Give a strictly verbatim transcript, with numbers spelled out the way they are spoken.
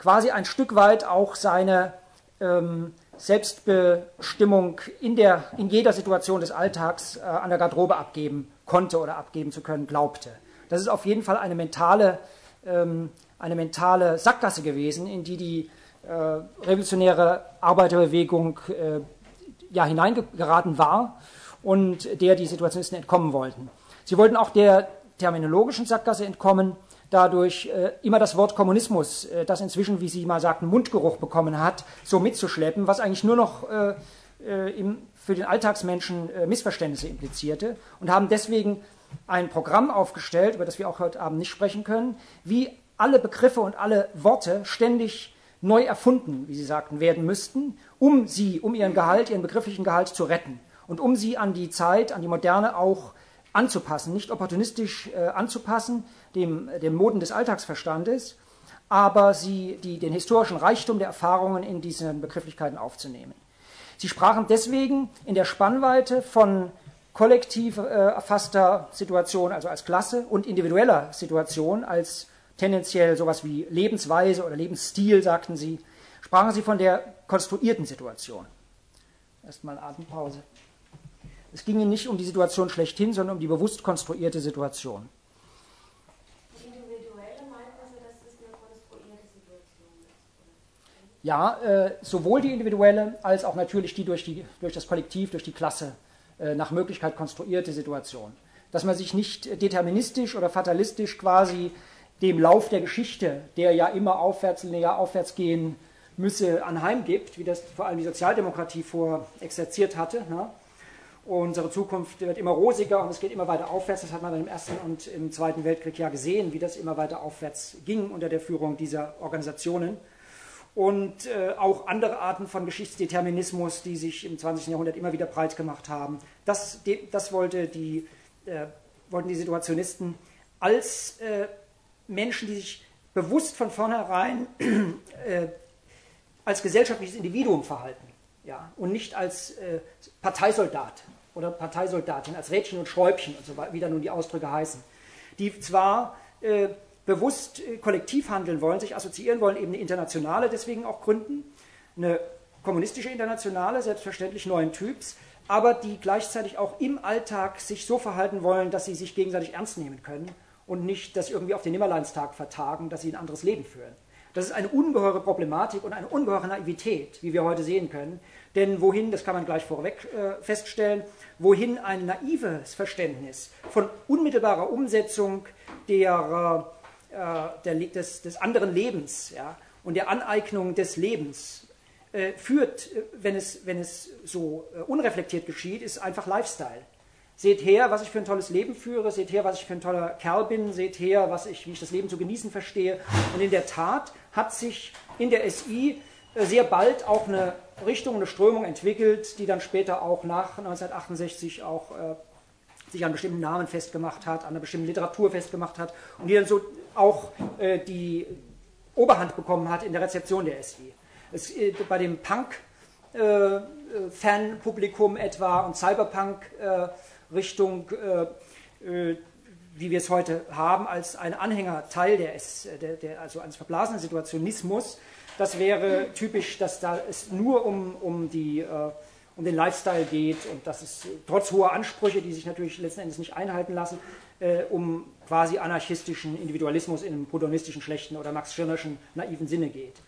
quasi ein Stück weit auch seine ähm, Selbstbestimmung in, der, in jeder Situation des Alltags äh, an der Garderobe abgeben konnte oder abgeben zu können glaubte. Das ist auf jeden Fall eine mentale, ähm, eine mentale Sackgasse gewesen, in die die äh, revolutionäre Arbeiterbewegung äh, ja, hineingeraten war und der die Situationisten entkommen wollten. Sie wollten auch der terminologischen Sackgasse entkommen, dadurch äh, immer das Wort Kommunismus, äh, das inzwischen, wie Sie mal sagten, Mundgeruch bekommen hat, so mitzuschleppen, was eigentlich nur noch äh, äh, im, für den Alltagsmenschen äh, Missverständnisse implizierte, und haben deswegen ein Programm aufgestellt, über das wir auch heute Abend nicht sprechen können, wie alle Begriffe und alle Worte ständig neu erfunden, wie Sie sagten, werden müssten, um sie, um ihren Gehalt, ihren begrifflichen Gehalt zu retten und um sie an die Zeit, an die Moderne auch anzupassen, nicht opportunistisch äh, anzupassen, dem, dem Moden des Alltagsverstandes, aber sie, die, den historischen Reichtum der Erfahrungen in diesen Begrifflichkeiten aufzunehmen. Sie sprachen deswegen in der Spannweite von kollektiv äh, erfasster Situation, also als Klasse, und individueller Situation, als tendenziell sowas wie Lebensweise oder Lebensstil, sagten sie, sprachen sie von der konstruierten Situation. Erstmal Atempause. Es ging ihnen nicht um die Situation schlechthin, sondern um die bewusst konstruierte Situation. Die individuelle meint also, dass es eine konstruierte Situation ist? Ja, äh, sowohl die individuelle als auch natürlich die durch, die durch das Kollektiv, durch die Klasse äh, nach Möglichkeit konstruierte Situation. Dass man sich nicht deterministisch oder fatalistisch quasi dem Lauf der Geschichte, der ja immer aufwärts, linear aufwärts gehen müsse, anheimgibt, wie das vor allem die Sozialdemokratie vor exerziert hatte. Ne? Unsere Zukunft wird immer rosiger und es geht immer weiter aufwärts. Das hat man dann im Ersten und im Zweiten Weltkrieg ja gesehen, wie das immer weiter aufwärts ging unter der Führung dieser Organisationen. Und äh, auch andere Arten von Geschichtsdeterminismus, die sich im zwanzigsten Jahrhundert immer wieder breit gemacht haben. Das, das wollte die, äh, wollten die Situationisten als äh, Menschen, die sich bewusst von vornherein äh, als gesellschaftliches Individuum verhalten. Ja, und nicht als äh, Parteisoldat oder Parteisoldatin, als Rädchen und Schräubchen und so weiter, wie da nun die Ausdrücke heißen, die zwar äh, bewusst äh, kollektiv handeln wollen, sich assoziieren wollen, eben eine Internationale deswegen auch gründen, eine kommunistische Internationale, selbstverständlich neuen Typs, aber die gleichzeitig auch im Alltag sich so verhalten wollen, dass sie sich gegenseitig ernst nehmen können und nicht das irgendwie auf den Nimmerleinstag vertagen, dass sie ein anderes Leben führen. Das ist eine ungeheure Problematik und eine ungeheure Naivität, wie wir heute sehen können. Denn wohin, das kann man gleich vorweg äh, feststellen, wohin ein naives Verständnis von unmittelbarer Umsetzung der, äh, der, des, des anderen Lebens, ja, und der Aneignung des Lebens äh, führt, wenn es, wenn es so äh, unreflektiert geschieht, ist einfach Lifestyle. Seht her, was ich für ein tolles Leben führe, seht her, was ich für ein toller Kerl bin, seht her, was ich, wie ich das Leben zu genießen verstehe. Und in der Tat hat sich in der S I sehr bald auch eine Richtung, eine Strömung entwickelt, die dann später auch nach neunzehnhundertachtundsechzig auch äh, sich an bestimmten Namen festgemacht hat, an einer bestimmten Literatur festgemacht hat und die dann so auch äh, die Oberhand bekommen hat in der Rezeption der S I. Es, äh, bei dem Punk-Fan-Publikum äh, etwa und Cyberpunk äh, Richtung, äh, äh, wie wir es heute haben, als ein Anhängerteil der, der, der, also eines verblasenen Situationismus. Das wäre typisch, dass da es nur um, um, die, äh, um den Lifestyle geht und dass es trotz hoher Ansprüche, die sich natürlich letzten Endes nicht einhalten lassen, äh, um quasi anarchistischen Individualismus in einem proudhonistischen, schlechten oder Max Schirnerschen naiven Sinne geht.